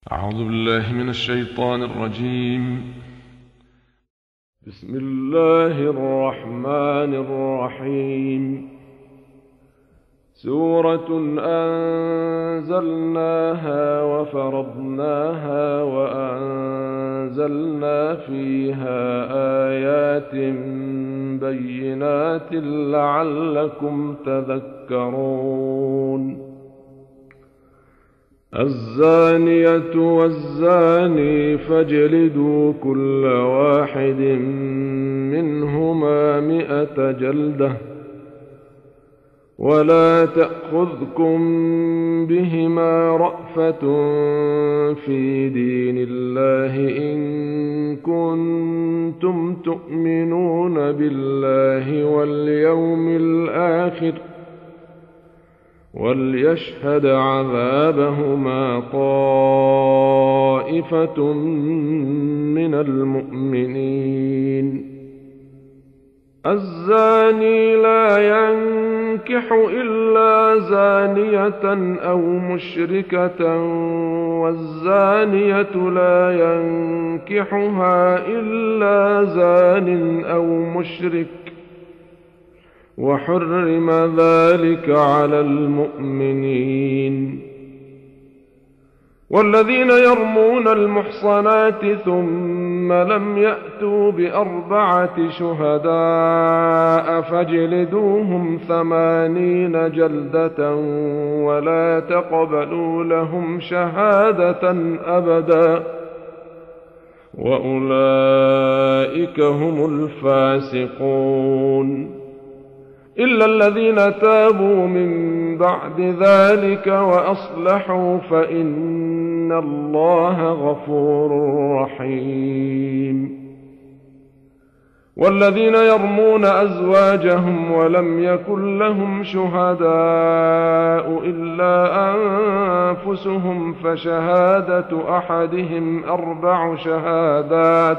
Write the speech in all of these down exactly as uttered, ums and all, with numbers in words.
أعوذ بالله من الشيطان الرجيم. بسم الله الرحمن الرحيم. سورة أنزلناها وفرضناها وأنزلنا فيها آيات بينات لعلكم تذكرون. الزانية والزاني فاجلدوا كل واحد منهما مئة جلدة ولا تأخذكم بهما رأفة في دين الله إن كنتم تؤمنون بالله واليوم الآخر وليشهد عذابهما طائفة من المؤمنين. الزاني لا ينكح إلا زانية أو مشركة والزانية لا ينكحها إلا زان أو مشرك وحرم ذلك على المؤمنين. والذين يرمون المحصنات ثم لم يأتوا بأربعة شهداء فاجلدوهم ثمانين جلدة ولا تقبلوا لهم شهادة أبدا وأولئك هم الفاسقون. إلا الذين تابوا من بعد ذلك وأصلحوا فإن الله غفور رحيم. والذين يرمون أزواجهم ولم يكن لهم شهداء إلا أنفسهم فشهادة أحدهم أربع شهادات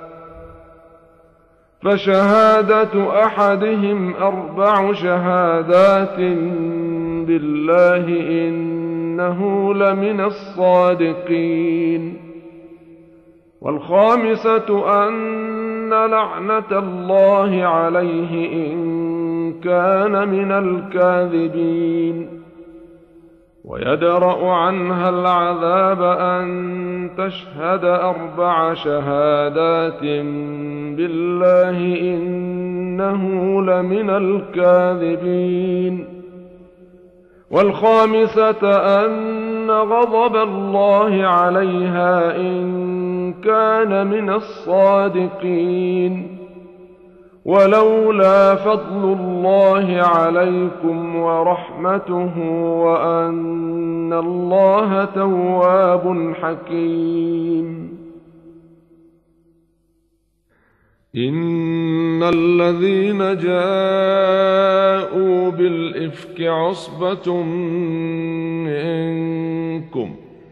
فشهادة أحدهم أربع شهادات بالله إنه لمن الصادقين. والخامسة أن لعنة الله عليه إن كان من الكاذبين. ويدرأ عنها العذاب أن تشهد أربع شهادات بالله إنه لمن الكاذبين. والخامسة أن غضب الله عليها إن كان من الصادقين. ولولا فضل الله عليكم ورحمته وأن الله تواب حكيم. إن الذين جاءوا بالإفك عصبة منكم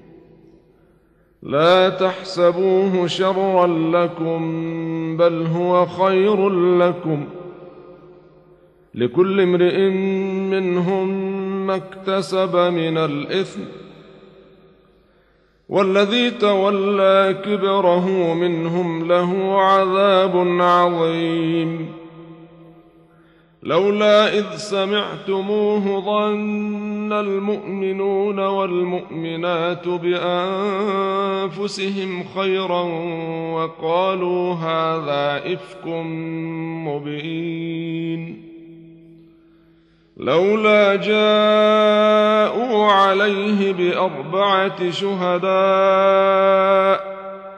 لا تحسبوه شرا لكم بل هو خير لكم لكل امرئ منهم ما اكتسب من الإثم والذي تولى كبره منهم له عذاب عظيم. لولا إذ سمعتموه ظن المؤمنون والمؤمنات بأنفسهم خيرا وقالوا هذا إفك مبين. لولا جاءوا عليه بأربعة شهداء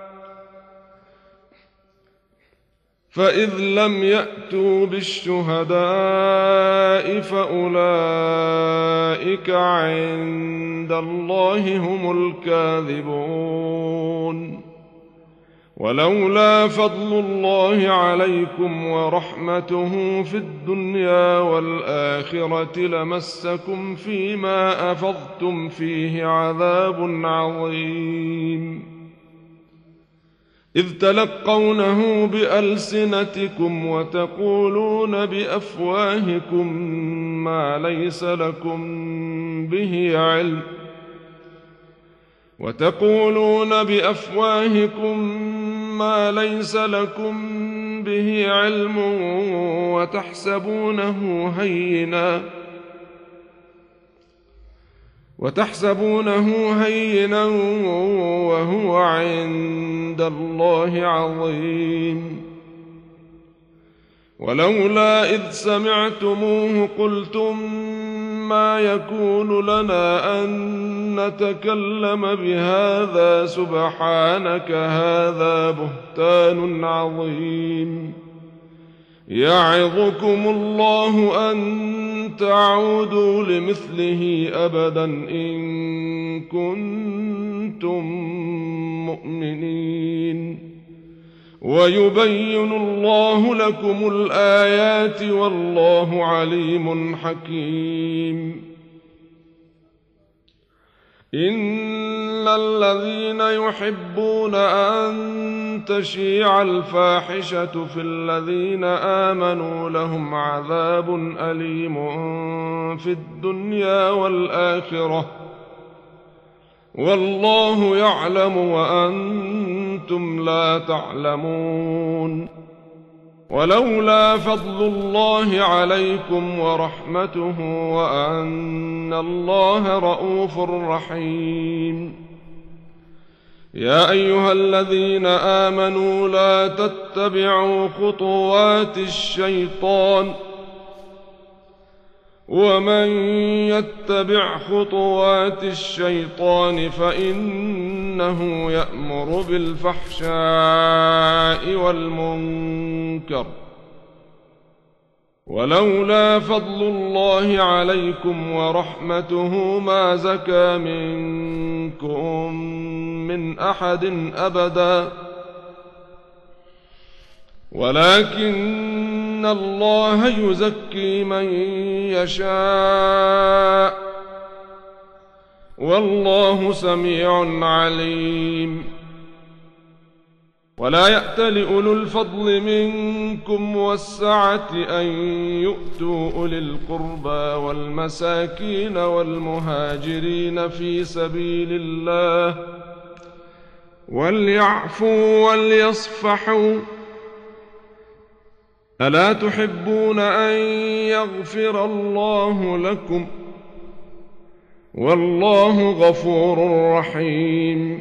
فإذ لم يأتوا بالشهداء فأولئك عند الله هم الكاذبون. ولولا فضل الله عليكم ورحمته في الدنيا والآخرة لمسكم فيما أفضتم فيه عذاب عظيم. إذ تلقونه بألسنتكم وتقولون بأفواهكم ما ليس لكم به علم وتقولون بأفواهكم ما ليس لكم به علم وتحسبونه هينا وتحسبونه هينا وهو عند الله عظيم. ولولا إذ سمعتموه قلتم ما يكون لنا أن نتكلم بهذا سبحانك هذا بهتان عظيم. يعظكم الله أن تعودوا لمثله أبدا إن كنتم مؤمنين. ويبين الله لكم الآيات والله عليم حكيم. إن الذين يحبون أن تشيع الفاحشة في الذين آمنوا لهم عذاب أليم في الدنيا والآخرة والله يعلم وأنتم لا تعلمون. ولولا فضل الله عليكم ورحمته وأن الله رءوف رحيم. يا أيها الذين آمنوا لا تتبعوا خطوات الشيطان ومن يتبع خطوات الشيطان فإنه يأمر بالفحشاء والمنكر. ولولا فضل الله عليكم ورحمته ما زكى منكم من أحد أبدا ولكن الله يزكي من يشاء والله سميع عليم. ولا يأتل أولو الفضل منكم والسعة أن يؤتوا أولي القربى والمساكين والمهاجرين في سبيل الله وليعفوا وليصفحوا ألا تحبون أن يغفر الله لكم والله غفور رحيم.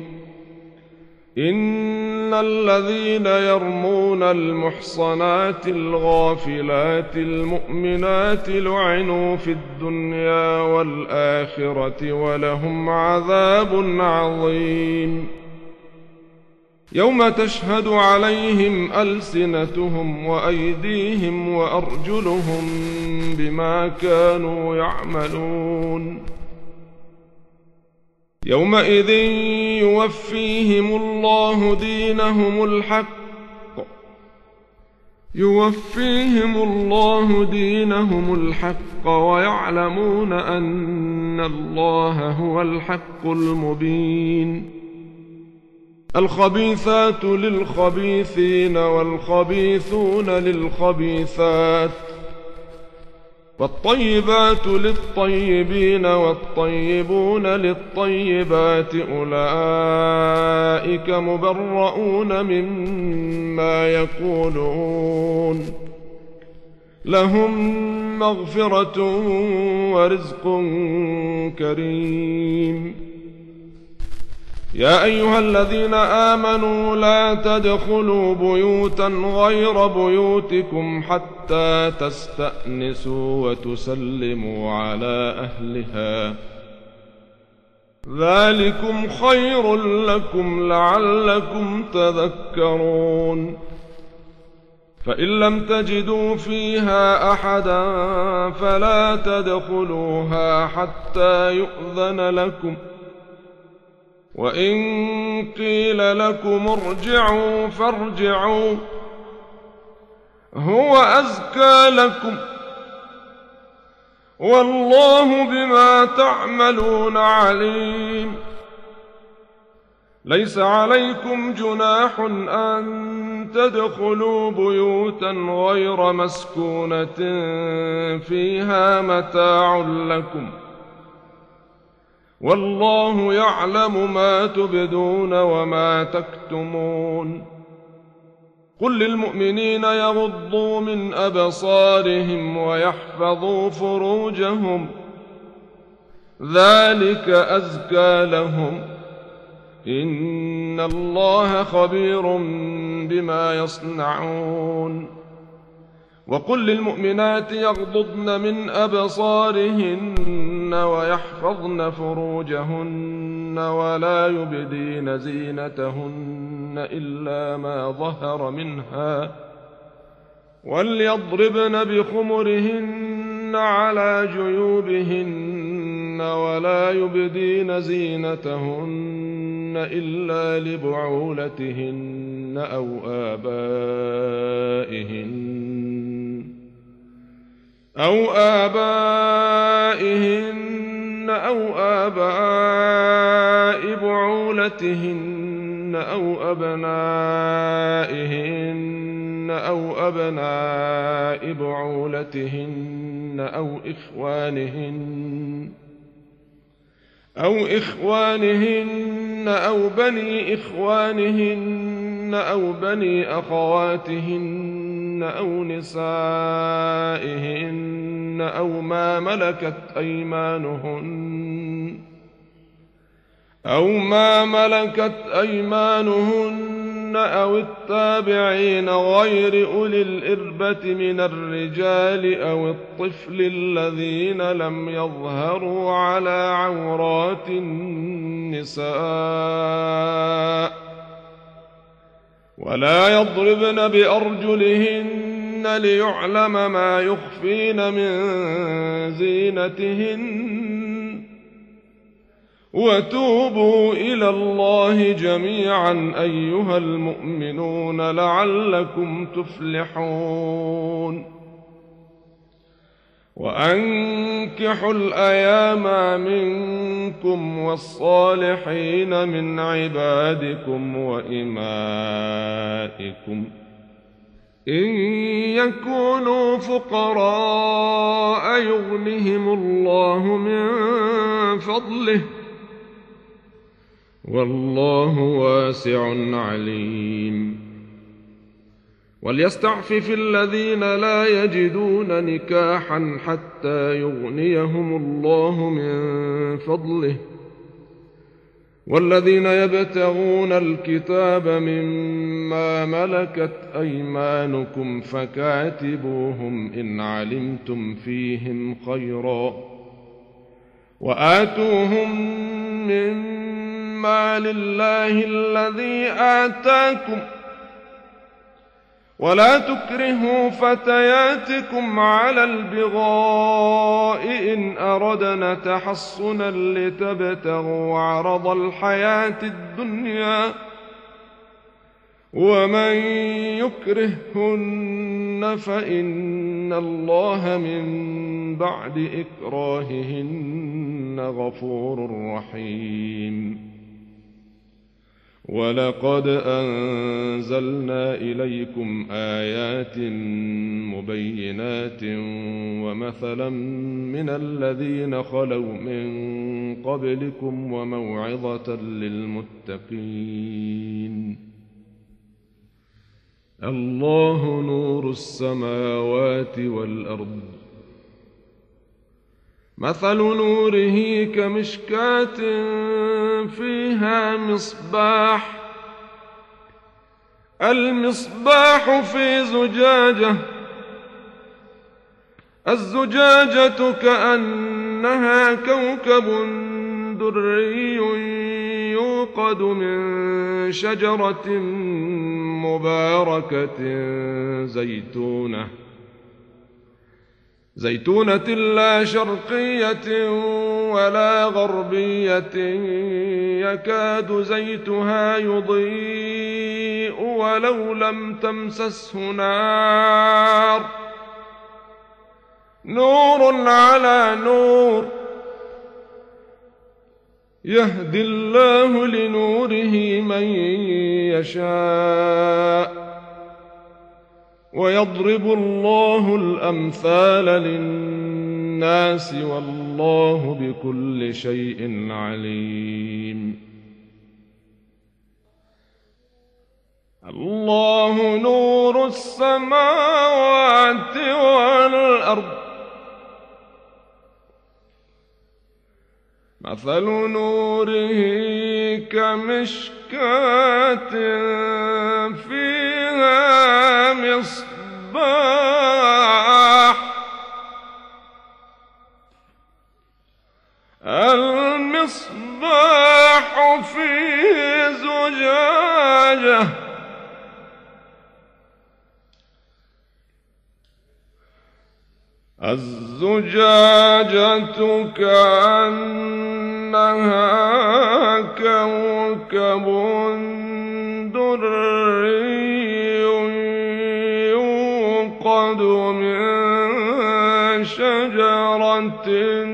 إن الذين يرمون المحصنات الغافلات المؤمنات لعنوا في الدنيا والآخرة ولهم عذاب عظيم. يوم تشهد عليهم ألسنتهم وأيديهم وأرجلهم بما كانوا يعملون. يومئذ يوفيهم الله دينهم الحق يوفيهم الله دينهم الحق ويعلمون أن الله هو الحق المبين. الخبيثات للخبيثين والخبيثون للخبيثات والطيبات للطيبين والطيبون للطيبات أولئك مبرؤون مما يقولون لهم مغفرة ورزق كريم. يا أيها الذين آمنوا لا تدخلوا بيوتا غير بيوتكم حتى تستأنسوا وتسلموا على أهلها ذلكم خير لكم لعلكم تذكرون. فإن لم تجدوا فيها أحدا فلا تدخلوها حتى يؤذن لكم وإن قيل لكم ارجعوا فارجعوا هو أزكى لكم والله بما تعملون عليم. ليس عليكم جناح أن تدخلوا بيوتا غير مسكونة فيها متاع لكم والله يعلم ما تبدون وما تكتمون. قل للمؤمنين يغضوا من أبصارهم ويحفظوا فروجهم ذلك أزكى لهم إن الله خبير بما يصنعون. وقل للمؤمنات يغضضن من أبصارهن ويحفظن فروجهن ولا يبدين زينتهن إلا ما ظهر منها وليضربن بخمرهن على جيوبهن ولا يبدين زينتهن إلا لبعولتهن أو آبائهن أو آبائهن أو آباء بعولتهن أو أبنائهن أو أبناء بعولتهن أو إخوانهن أو إخوانهن أو بني إخوانهن أو بني أخواتهن أو نسائهن أو ما ملكت أيمانهن أو ما ملكت أيمانهن أو التابعين غير أولي الإربة من الرجال أو الطفل الذين لم يظهروا على عورات النساء ولا يضربن بأرجلهن ليعلم ما يخفين من زينتهن وتوبوا إلى الله جميعا أيها المؤمنون لعلكم تفلحون. وأنكحوا الأيام منكم والصالحين من عبادكم وإمائكم إن يكونوا فقراء يغنهم الله من فضله والله واسع عليم. وليستعفف الذين لا يجدون نكاحا حتى يغنيهم الله من فضله والذين يبتغون الكتاب مما ملكت أيمانكم فكاتبوهم إن علمتم فيهم خيرا وآتوهم مما لله الذي آتاكم ولا تكرهوا فتياتكم على البغاء إن أردنا تحصنا لتبتغوا عرض الحياة الدنيا ومن يكرههن فإن الله من بعد إكراههن غفور رحيم. ولقد أنزلنا إليكم آيات مبينات ومثلا من الذين خلوا من قبلكم وموعظة للمتقين. الله نور السماوات والأرض مثل نوره كمشكاة فيها مصباح المصباح في زجاجة الزجاجة كأنها كوكب دري يوقد من شجرة مباركة زيتونة زيتونة لا شرقية ولا غربية يكاد زيتها يضيء ولو لم تمسسه نار نور على نور يهدي الله لنوره من يشاء ويضرب الله الأمثال للناس والله والله بكل شيء عليم. الله نور السماوات والأرض، مثل نوره كمشكاة فيها مصباح، المصباح في زجاجة، الزجاجة كأنها كوكب دري يوقد من شجرة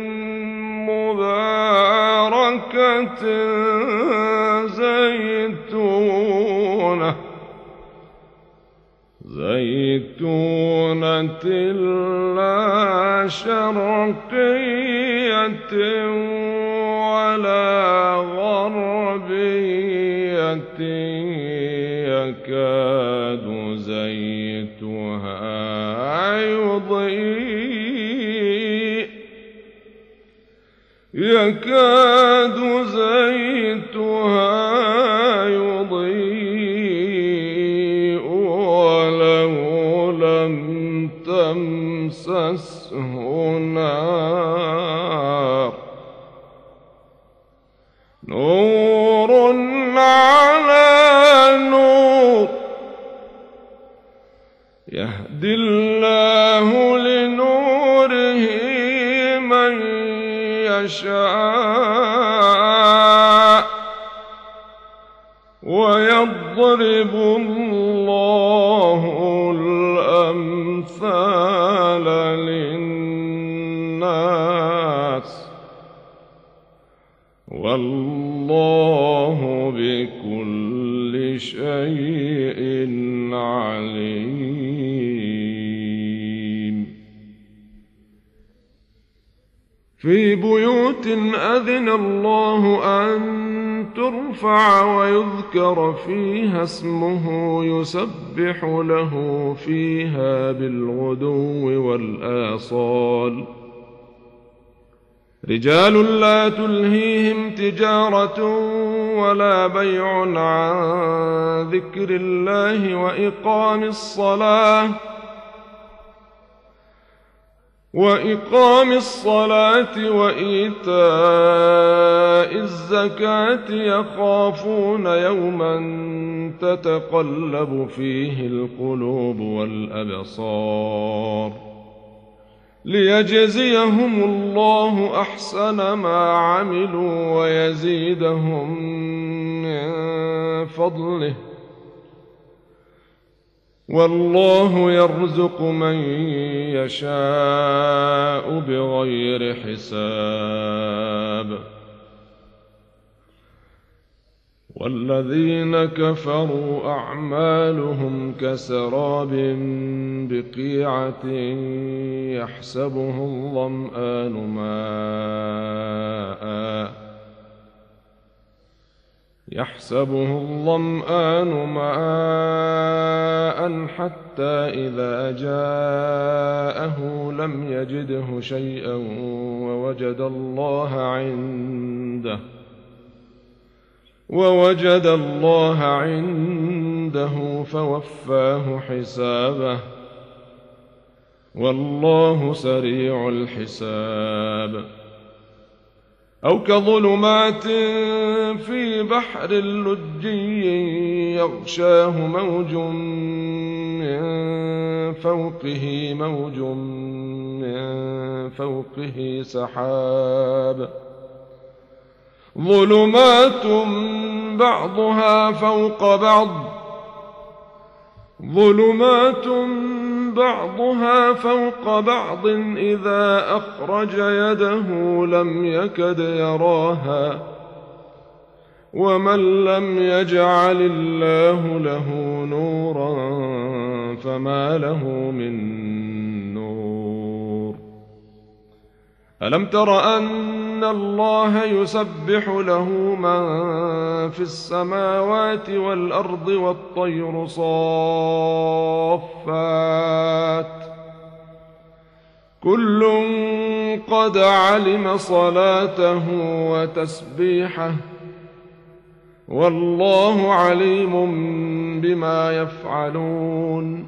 مباركة زيتونة زيتونة لا شرقية ولا غربية يكاد زيتها يضيء يكاد زيتها يضيء ولو لم تمسسه نار، نور على نور، يهدي الله لنوره من يشاء ويضرب الله الأمثال للناس والله بكل شيء عليم. في بيوت أذن الله أن ترفع ويذكر فيها اسمه يسبح له فيها بالغدو والآصال، رجال لا تلهيهم تجارة ولا بيع عن ذكر الله وإقام الصلاة وإقام الصلاة وإيتاء الزكاة يخافون يوما تتقلب فيه القلوب والأبصار، ليجزيهم الله أحسن ما عملوا ويزيدهم من فضله، والله يرزق من يشاء بغير حساب. والذين كفروا أعمالهم كسراب بقيعة يحسبه الظمآن ماءً يحسبه الظمآن ماءً حتى إذا جاءه لم يجده شيئا ووجد الله عنده ووجد الله عنده فوفاه حسابه، والله سريع الحساب. أو كظلمات في بحر لجي يغشاه موج من فوقه موج من فوقه سحاب، ظلمات بعضها فوق بعض ظلمات بعضها فوق بعض إذا أخرج يده لم يكد يراها، ومن لم يجعل الله له نورا فما له من نور. ألم تر أن الله يسبح له من في السماوات والأرض والطير صافات كل قد علم صلاته وتسبيحه والله عليم بما يفعلون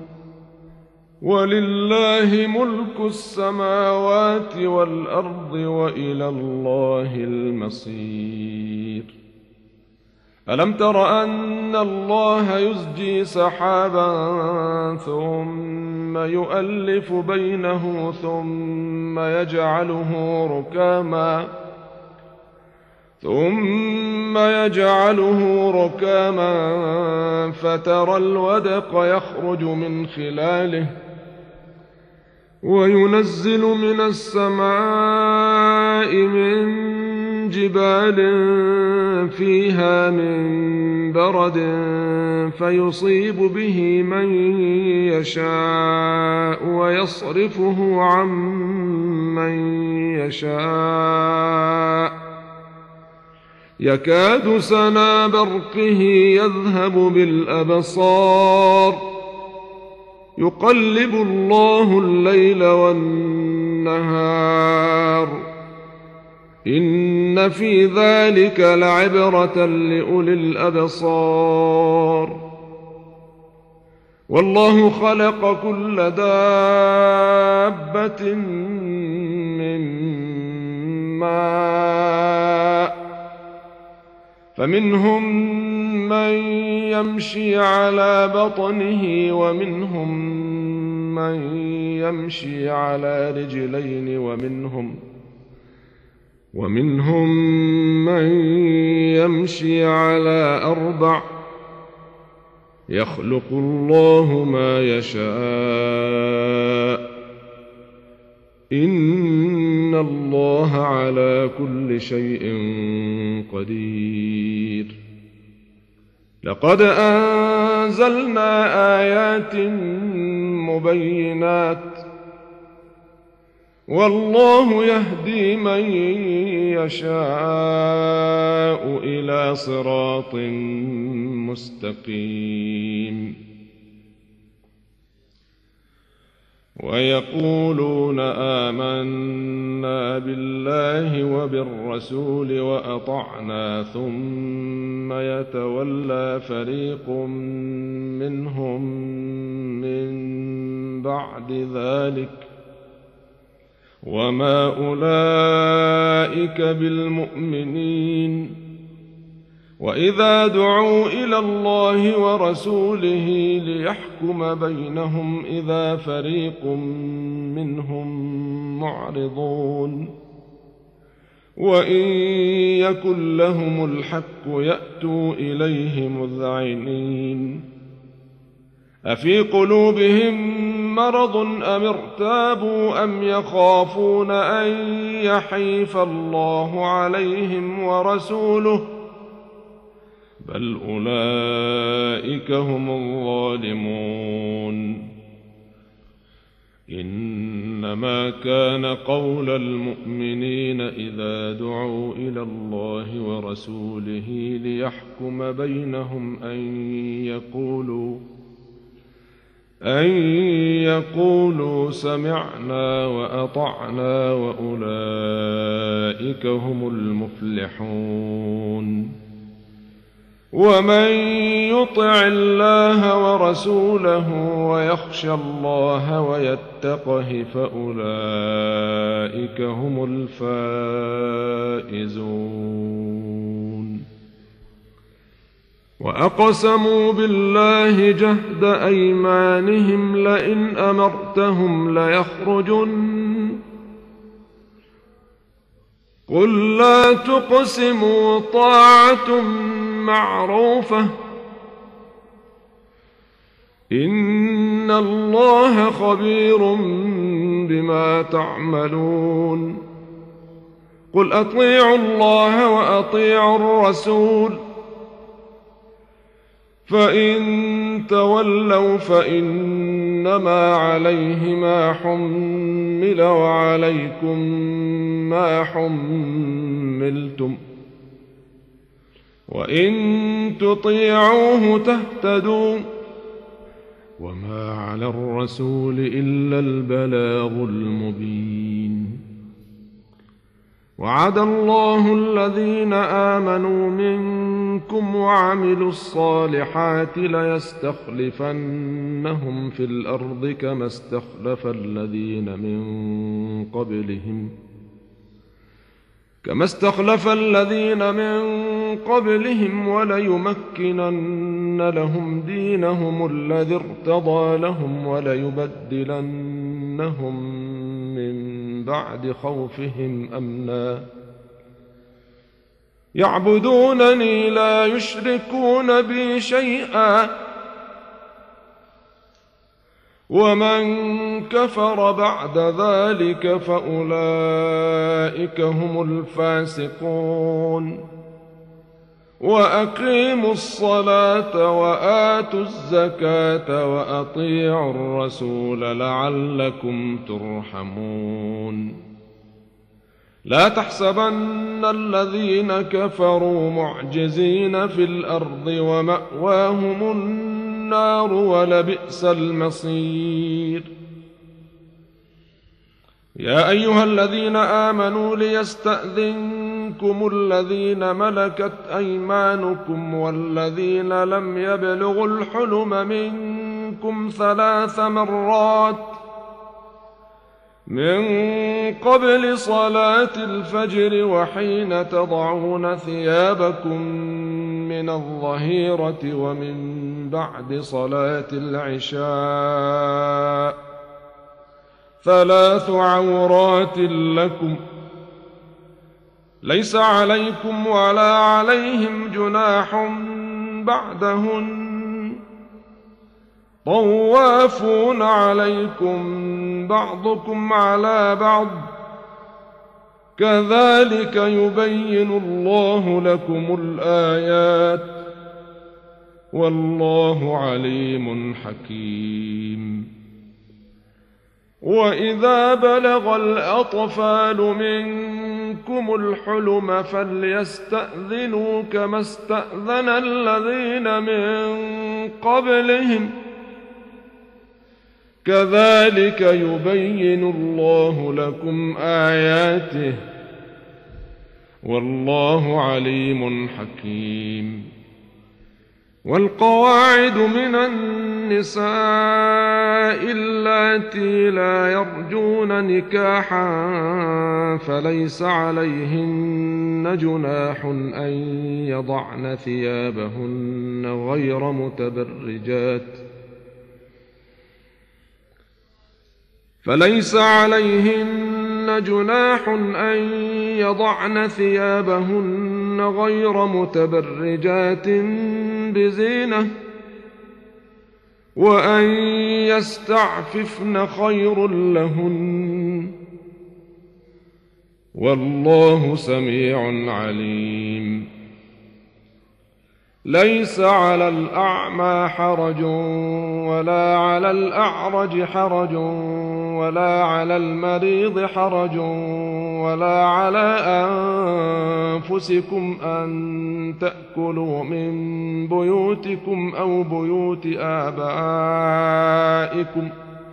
ولله ملك السماوات والأرض وإلى الله المصير ألم تر أن الله يزجي سحابا ثم يؤلف بينه ثم يجعله ركاما ثم يجعله ركاما فترى الودق يخرج من خلاله وينزل من السماء من جبال فيها من برد فيصيب به من يشاء ويصرفه عن من يشاء يكاد سنا برقه يذهب بالأبصار يقلب الله الليل والنهار إن في ذلك لعبرة لأولي الأبصار والله خلق كل دابة من ماء فمنهم من يمشي على بطنه ومنهم من يمشي على رجلين ومنهم ومنهم من يمشي على أربع يخلق الله ما يشاء إن الله على كل شيء قدير لقد أنزلنا آيات مبينات والله يهدي من يشاء إلى صراط مستقيم ويقولون آمنا بالله وبالرسول وأطعنا ثم يتولى فريق منهم من بعد ذلك وما أولئك بالمؤمنين وإذا دعوا إلى الله ورسوله ليحكم بينهم إذا فريق منهم معرضون وإن يكن لهم الحق يأتوا إليه مذعنين أفي قلوبهم مرض أم ارتابوا أم يخافون أن يحيف الله عليهم ورسوله بل أولئك هم الظالمون إنما كان قول المؤمنين إذا دعوا إلى الله ورسوله ليحكم بينهم أن يقولوا أن يقولوا سمعنا وأطعنا وأولئك هم المفلحون ومن يطع الله ورسوله ويخشى الله ويتقه فأولئك هم الفائزون وأقسموا بالله جهد أيمانهم لئن أمرتهم ليخرجن قل لا تقسموا طاعة معروفة إن الله خبير بما تعملون قل أطيعوا الله وأطيعوا الرسول فإن تولوا فإن إنما عليه ما حمل وعليكم ما حملتم وإن تطيعوه تهتدوا وما على الرسول إلا البلاغ المبين. وعد الله الذين آمنوا منكم وعملوا الصالحات ليستخلفنهم في الأرض كما استخلف الذين من قبلهم كما استخلف الذين من قبلهم وليمكنن لهم دينهم الذي ارتضى لهم وليبدلنهم من بعد خوفهم أمنا يعبدونني لا يشركون بي شيئا ومن كفر بعد ذلك فأولئك هم الفاسقون. وأقيموا الصلاة وآتوا الزكاة وأطيعوا الرسول لعلكم ترحمون. لا تحسبن الذين كفروا معجزين في الأرض ومأواهم النار ولبئس المصير. يا أيها الذين آمنوا ليستأذنكم الذين ملكت أيمانكم والذين لم يبلغوا الحلم منكم ثلاث مرات من قبل صلاة الفجر وحين تضعون ثيابكم من الظهيرة ومن بعد صلاة العشاء ثلاث عورات لكم ليس عليكم ولا عليهم جناح بعدهن طوافون عليكم بعضكم على بعض كذلك يبين الله لكم الآيات والله عليم حكيم. وإذا بلغ الأطفال منكم الحلم فليستأذنوا كما استأذن الذين من قبلهم كذلك يبين الله لكم آياته والله عليم حكيم. والقواعد من النساء اللاتي لا يرجون نكاحا فليس عليهن جناح أن يضعن ثيابهن غير متبرجات فليس عليهن جناح أن يضعن ثيابهن غير متبرجات بزينة وأن يستعففن خير لهن والله سميع عليم. ليس على الأعمى حرج ولا على الأعرج حرج ولا على المريض حرج ولا على أنفسكم أن تأكلوا من بيوتكم أو بيوت آبائكم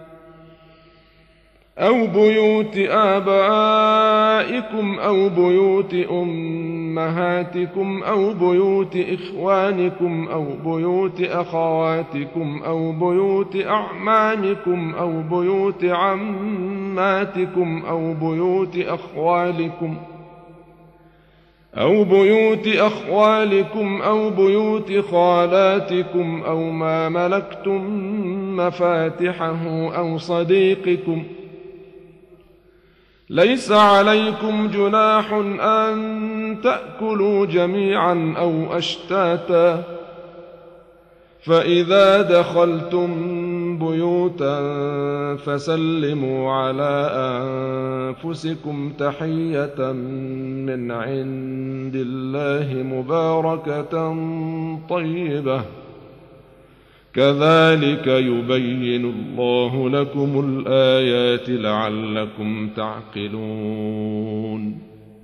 أو بيوت آبائكم أو بيوت أمهاتكم أو بيوت إخوانكم أو بيوت أخواتكم أو بيوت أعمامكم أو بيوت عماتكم أو بيوت أخوالكم أو بيوت أخوالكم أو بيوت خالاتكم أو ما ملكتم مفاتحه أو صديقكم. ليس عليكم جناح أن تأكلوا جميعا أو أشتاتا فإذا دخلتم بيوتا فسلموا على أنفسكم تحية من عند الله مباركة طيبة كذلك يبين الله لكم الآيات لعلكم تعقلون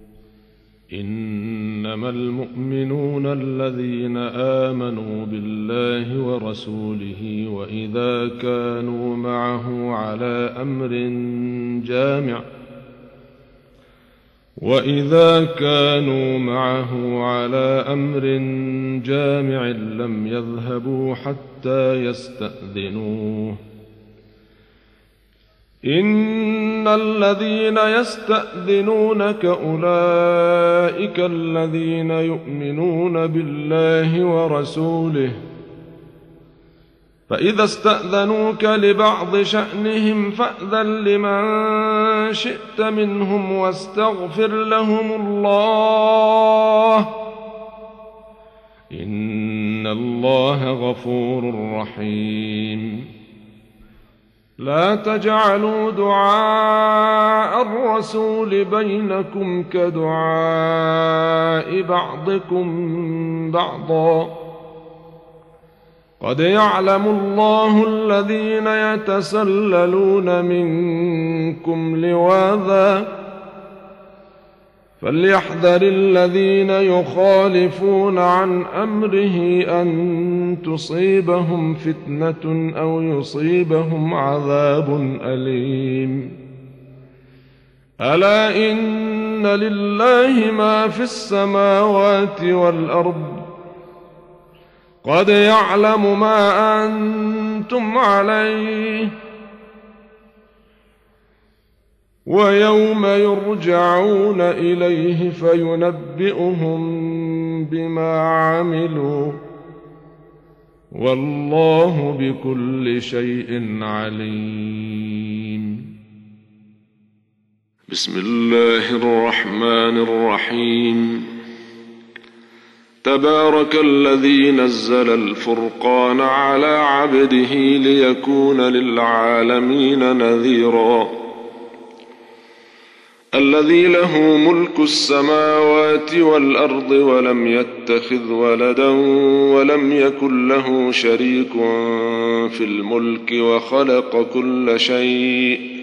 إنما المؤمنون الذين آمنوا بالله ورسوله وإذا كانوا معه على أمر جامع وإذا كانوا معه على أمر جامع لم يذهبوا حتى يستأذنوه إن الذين يستأذنونك أولئك الذين يؤمنون بالله ورسوله فإذا استأذنوك لبعض شأنهم فأذن لمن شئت منهم واستغفر لهم الله إن الله غفور رحيم لا تجعلوا دعاء الرسول بينكم كدعاء بعضكم بعضا قد يعلم الله الذين يتسللون منكم لواذا فليحذر الذين يخالفون عن أمره أن تصيبهم فتنة أو يصيبهم عذاب أليم ألا إن لله ما في السماوات والأرض قد يعلم ما أنتم عليه ويوم يرجعون إليه فينبئهم بما عملوا والله بكل شيء عليم. بسم الله الرحمن الرحيم. تبارك الذي نزل الفرقان على عبده ليكون للعالمين نذيرا الذي له ملك السماوات والأرض ولم يتخذ ولدا ولم يكن له شريك في الملك وخلق كل شيء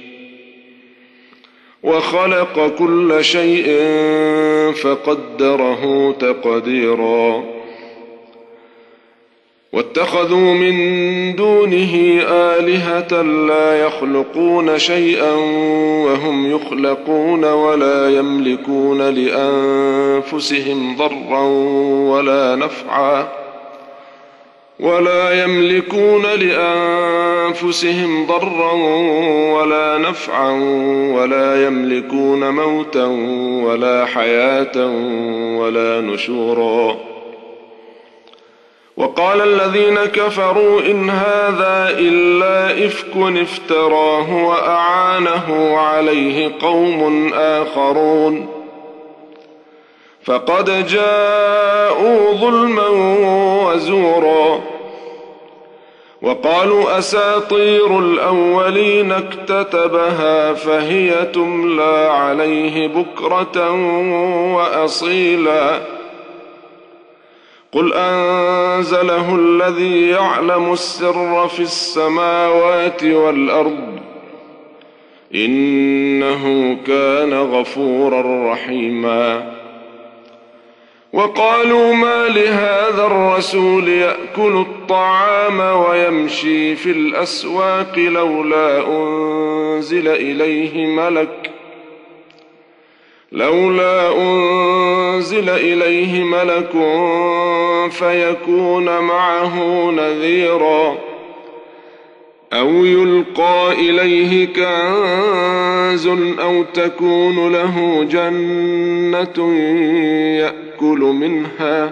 وخلق كل شيء فقدره تقديرا واتخذوا من دونه آلهة لا يخلقون شيئا وهم يخلقون ولا يملكون لأنفسهم ضرا ولا نفعا ولا يملكون لأنفسهم ضرا ولا نفعا ولا يملكون موتا ولا حياة ولا نشورا وقال الذين كفروا إن هذا إلا إفك افتراه وأعانه عليه قوم آخرون فقد جاءوا ظلما وزورا وقالوا أساطير الأولين اكتتبها فهي تملى عليه بكرة وأصيلا قل أنزله الذي يعلم السر في السماوات والأرض إنه كان غفورا رحيما وقالوا ما لهذا الرسول يأكل الطعام ويمشي في الأسواق لولا أنزل إليه ملك لولا أنزل إليه ملك فيكون معه نذيرا أو يلقى إليه كنز أو تكون له جنة يأكل منها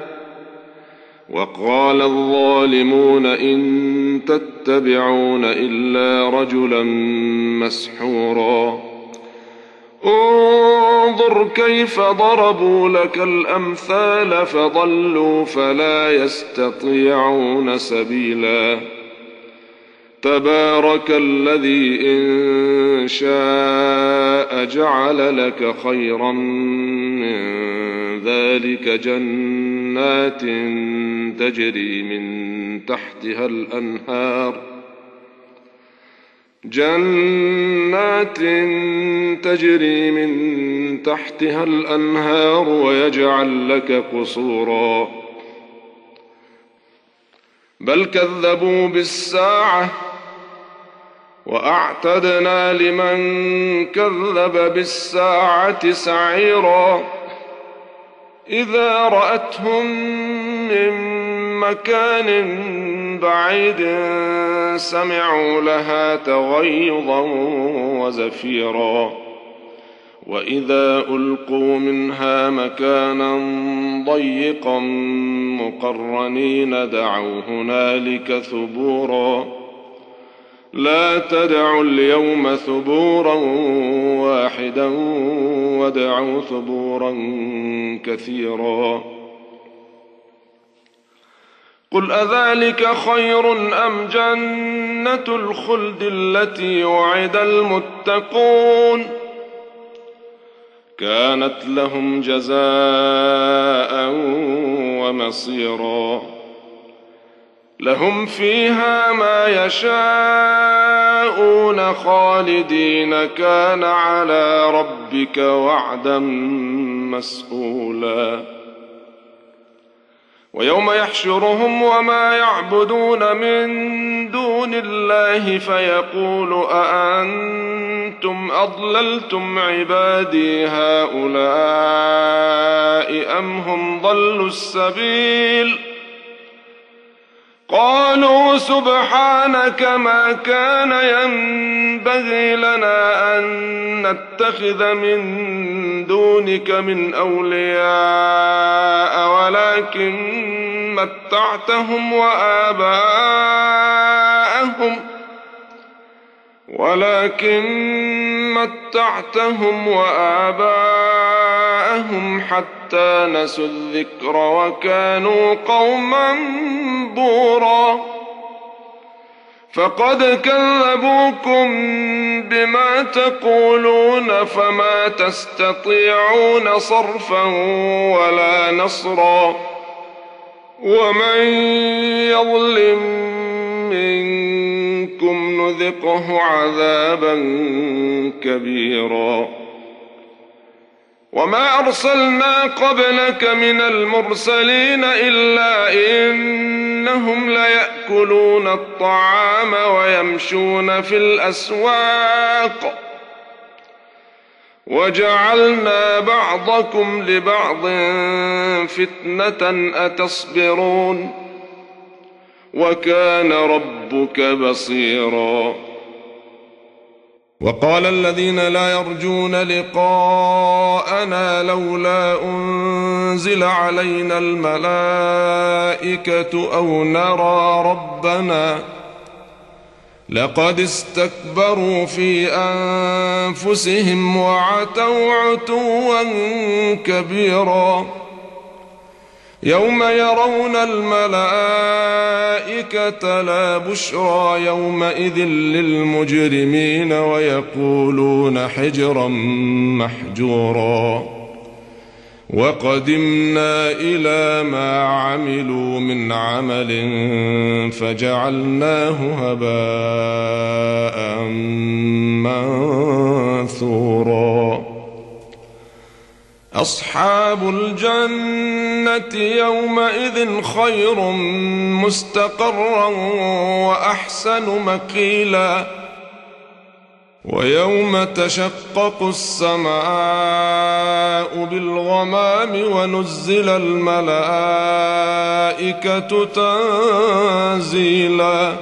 وقال الظالمون إن تتبعون إلا رجلا مسحورا انظر كيف ضربوا لك الأمثال فضلوا فلا يستطيعون سبيلا تبارك الذي إن شاء جعل لك خيرا من ذلك جنات تجري من تحتها الأنهار جنات تجري من تحتها الأنهار ويجعل لك قصورا بل كذبوا بالساعة وأعتدنا لمن كذب بالساعة سعيرا إذا رأتهم من مكان بعيد سمعوا لها تغيظا وزفيرا وإذا ألقوا منها مكانا ضيقا مقرنين دعوا هنالك ثبورا لا تدعوا اليوم ثبورا واحدا وادعوا ثبورا كثيرا قل أذلك خير أم جنة الخلد التي وعد المتقون كانت لهم جزاء ومصيرا لهم فيها ما يشاءون خالدين كان على ربك وعدا مسئولا ويوم يحشرهم وما يعبدون من دون الله فيقول أأنتم أضللتم عبادي هؤلاء أم هم ضلوا السبيل قالوا سبحانك ما كان ينبغي لنا أن نتخذ من دونك من أولياء ولكن متعتهم وآباءهم ولكن متعتهم وآباءهم حتى نسوا الذكر وكانوا قوما بورا فقد كذبوكم بما تقولون فما تستطيعون صرفا ولا نصرا ومن يظلم منكم نذقه عذابا كبيرا وما أرسلنا قبلك من المرسلين إلا إنهم ليأكلون الطعام ويمشون في الأسواق وجعلنا بعضكم لبعض فتنة أتصبرون وكان ربك بصيرا وقال الذين لا يرجون لقاءنا لولا أنزل علينا الملائكة أو نرى ربنا لقد استكبروا في أنفسهم وعتوا عتوا كبيرا يوم يرون الملائكة لا بشرى يومئذ للمجرمين ويقولون حجرا محجورا وقدمنا إلى ما عملوا من عمل فجعلناه هباء منثورا أصحاب الجنة يومئذ خير مستقرا وأحسن مقيلا ويوم تشقق السماء بالغمام ونزل الملائكة تنزيلا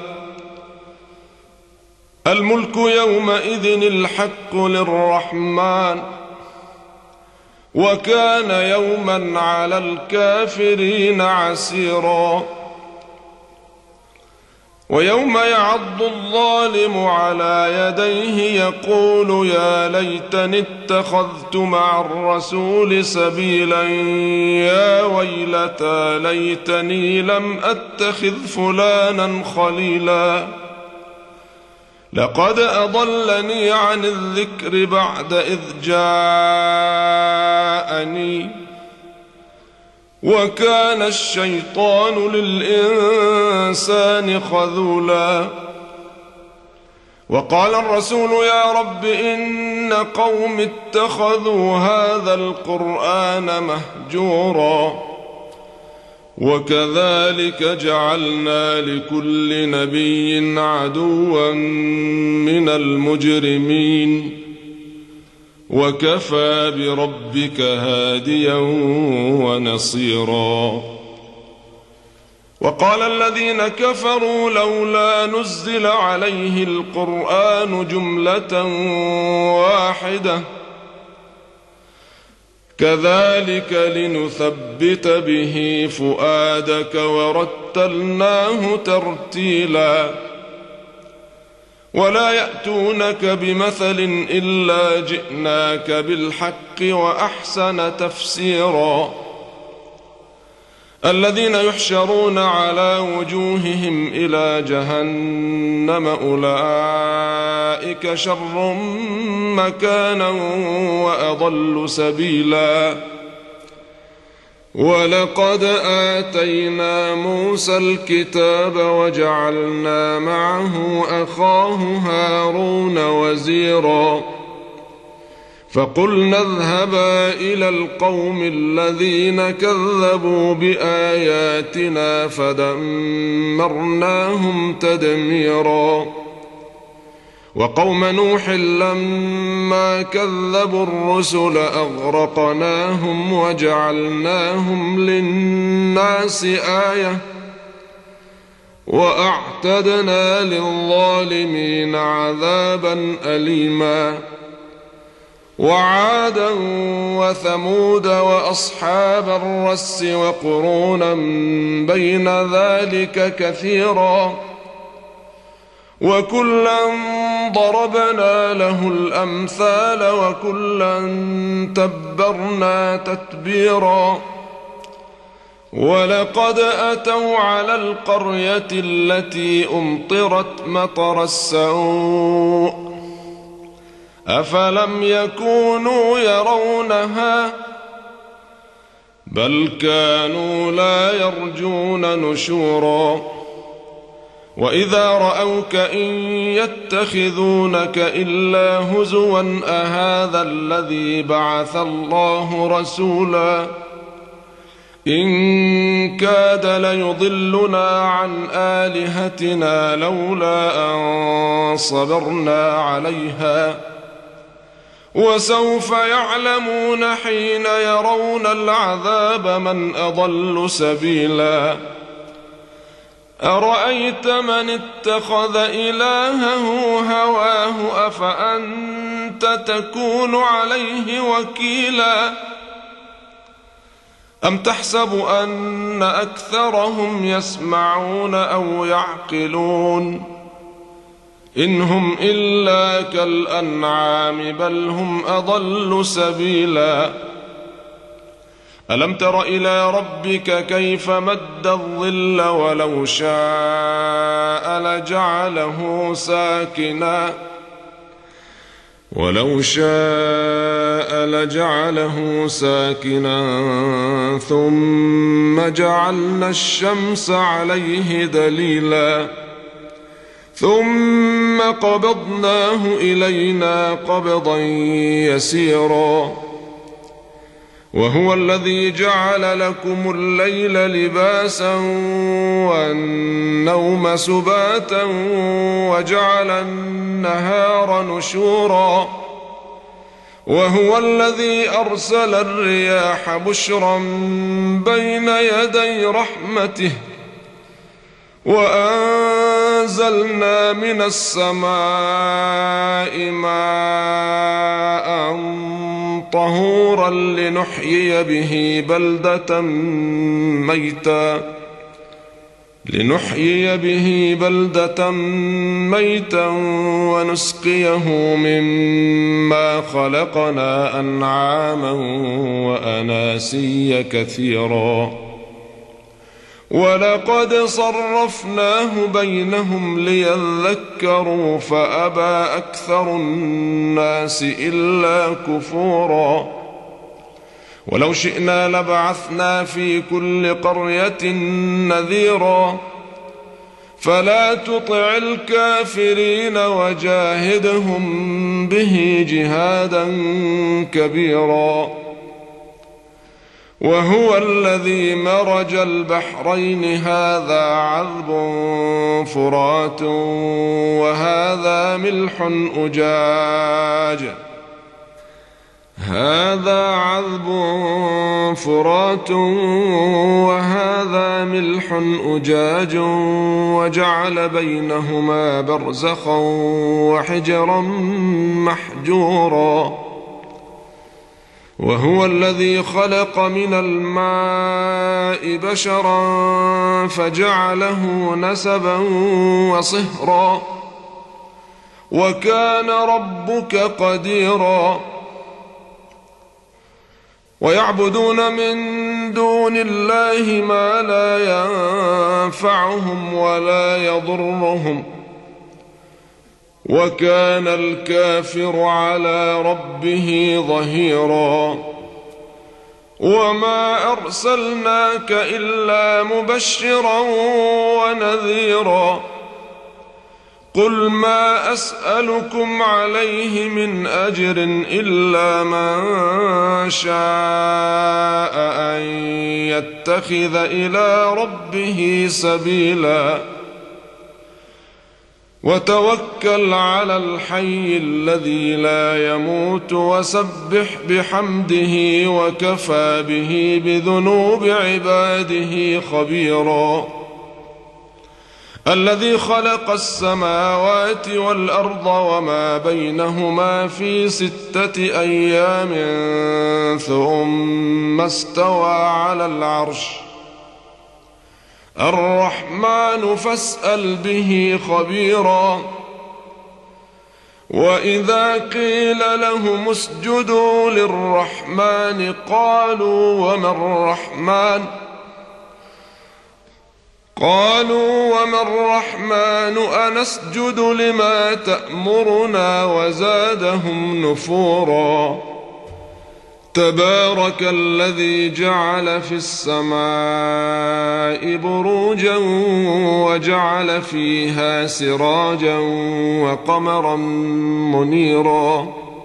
الملك يومئذ الحق للرحمن وكان يوما على الكافرين عسيرا ويوم يعض الظالم على يديه يقول يا ليتني اتخذت مع الرسول سبيلا يا ويلتى ليتني لم أتخذ فلانا خليلا لقد أضلني عن الذكر بعد إذ جاءني وكان الشيطان للإنسان خذولا. وقال الرسول يا رب إن قوم اتخذوا هذا القرآن مهجورا. وكذلك جعلنا لكل نبي عدوا من المجرمين وكفى بربك هاديا ونصيرا. وقال الذين كفروا لولا نزل عليه القرآن جملة واحدة كذلك لنثبت به فؤادك ورتلناه ترتيلا. ولا يأتونك بمثل إلا جئناك بالحق وأحسن تفسيرا. الذين يحشرون على وجوههم إلى جهنم أولئك شر مكانا وأضل سبيلا. ولقد آتينا موسى الكتاب وجعلنا معه أخاه هارون وزيرا. فقلنا اذهبا إلى القوم الذين كذبوا بآياتنا فدمرناهم تدميرا. وقوم نوح لما كذبوا الرسل أغرقناهم وجعلناهم للناس آية وأعتدنا للظالمين عذابا أليما. وعادا وثمود وأصحاب الرس وقرونا بين ذلك كثيرا. وكلا ضربنا له الأمثال وكلا تبرنا تتبيرا. ولقد أتوا على القرية التي أمطرت مطر السوء أفلم يكونوا يرونها بل كانوا لا يرجون نشورا. وإذا رأوك إن يتخذونك إلا هزوا أهذا الذي بعث الله رسولا إن كاد ليضلنا عن آلهتنا لولا أن صبرنا عليها. وسوف يعلمون حين يرون العذاب من أضل سبيلا. أرأيت من اتخذ إلهه هواه أفأنت تكون عليه وكيلا. أم تحسب أن أكثرهم يسمعون أو يعقلون إن هم إلا كالأنعام بل هم أضل سبيلا. ألم تر إلى ربك كيف مد الظل ولو شاء لجعله ساكنا ولو شاء لجعله ساكنا ثم جعلنا الشمس عليه دليلا ثم قبضناه إلينا قبضا يسيرا. وهو الذي جعل لكم الليل لباسا والنوم سباتا وجعل النهار نشورا. وهو الذي أرسل الرياح بشرا بين يدي رحمته وأنزلنا من السماء ماء طهورا لنحيي به بلدة ميتا لنحيي به بلدة ميتا ونسقيه مما خلقنا أنعاما وأناسيا كثيرا. ولقد صرفناه بينهم ليذكروا فأبى أكثر الناس إلا كفورا. ولو شئنا لبعثنا في كل قرية نذيرا فلا تطع الكافرين وجاهدهم به جهادا كبيرا. وهو الذي مرج البحرين هذا عذب فرات وهذا ملح أجاج هذا عذب فرات وهذا ملح أجاج وجعل بينهما برزخا وحجرا محجورا. وهو الذي خلق من الماء بشرا فجعله نسبا وصهرا وكان ربك قديرا. ويعبدون من دون الله ما لا ينفعهم ولا يضرهم وكان الكافر على ربه ظهيرا. وما أرسلناك إلا مبشرا ونذيرا. قل ما أسألكم عليه من أجر إلا من شاء أن يتخذ إلى ربه سبيلا. وتوكل على الحي الذي لا يموت وسبح بحمده وكفى به بذنوب عباده خبيرا. الذي خلق السماوات والأرض وما بينهما في ستة أيام ثم استوى على العرش الرحمن فاسأل به خبيرا. وإذا قيل لهم اسجدوا للرحمن قالوا وما الرحمن قالوا وما الرحمن أنسجد لما تأمرنا وزادهم نفورا. تبارك الذي جعل في السماء بروجا وجعل فيها سراجا وقمرا منيرا.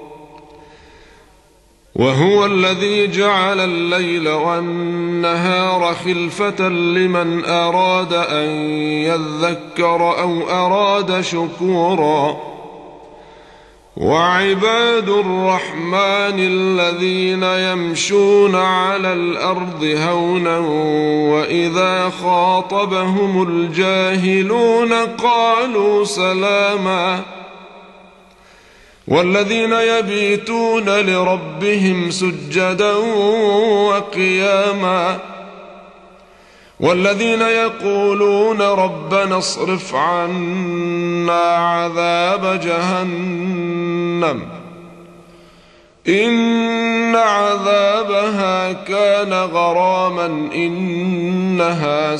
وهو الذي جعل الليل والنهار خلفة لمن أراد أن يذكر أو أراد شكورا. وعباد الرحمن الذين يمشون على الأرض هونا وإذا خاطبهم الجاهلون قالوا سلاما. والذين يبيتون لربهم سجدا وقياما. والذين يقولون ربنا اصرف عنا عذاب جهنم إن عذابها كان غراما إنها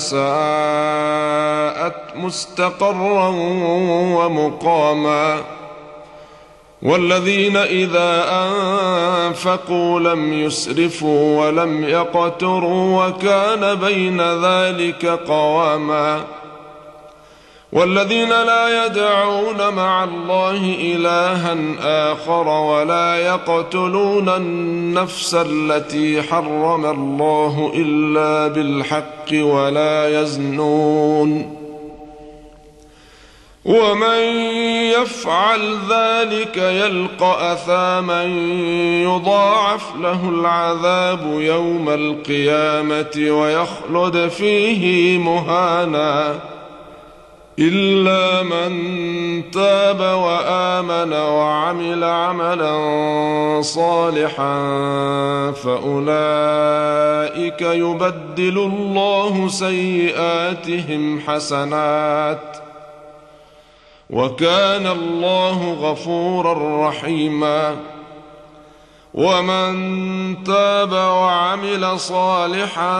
ساءت مستقرا ومقاما. والذين إذا أنفقوا لم يسرفوا ولم يقتروا وكان بين ذلك قواما. والذين لا يدعون مع الله إلها آخر ولا يقتلون النفس التي حرم الله إلا بالحق ولا يزنون. ومن يفعل ذلك يلقى أثاما يضاعف له العذاب يوم القيامة ويخلد فيه مهانا إلا من تاب وآمن وعمل عملا صالحا فأولئك يبدل الله سيئاتهم حسنات وكان الله غفورا رحيما. ومن تاب وعمل صالحا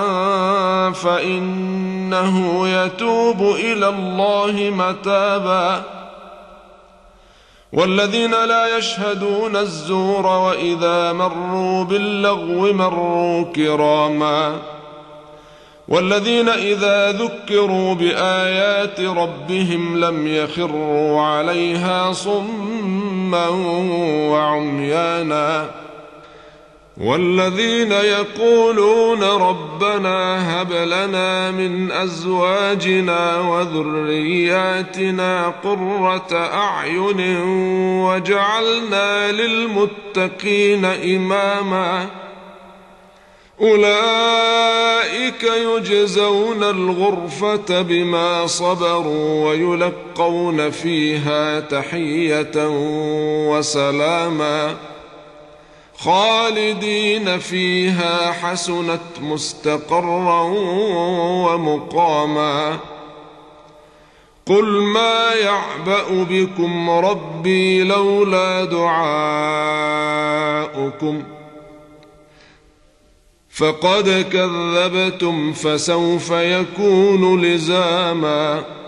فإنه يتوب إلى الله متابا. والذين لا يشهدون الزور وإذا مروا باللغو مروا كراما والذين إذا ذكروا بآيات ربهم لم يخروا عليها صما وعميانا والذين يقولون ربنا هب لنا من أزواجنا وذرياتنا قرة أعين واجعلنا للمتقين إماما أولئك يجزون الغرفة بما صبروا ويلقون فيها تحية وسلاما خالدين فيها حسنت مستقرا ومقاما قل ما يعبأ بكم ربي لولا دعاؤكم فقد كذبتم فسوف يكون لزاما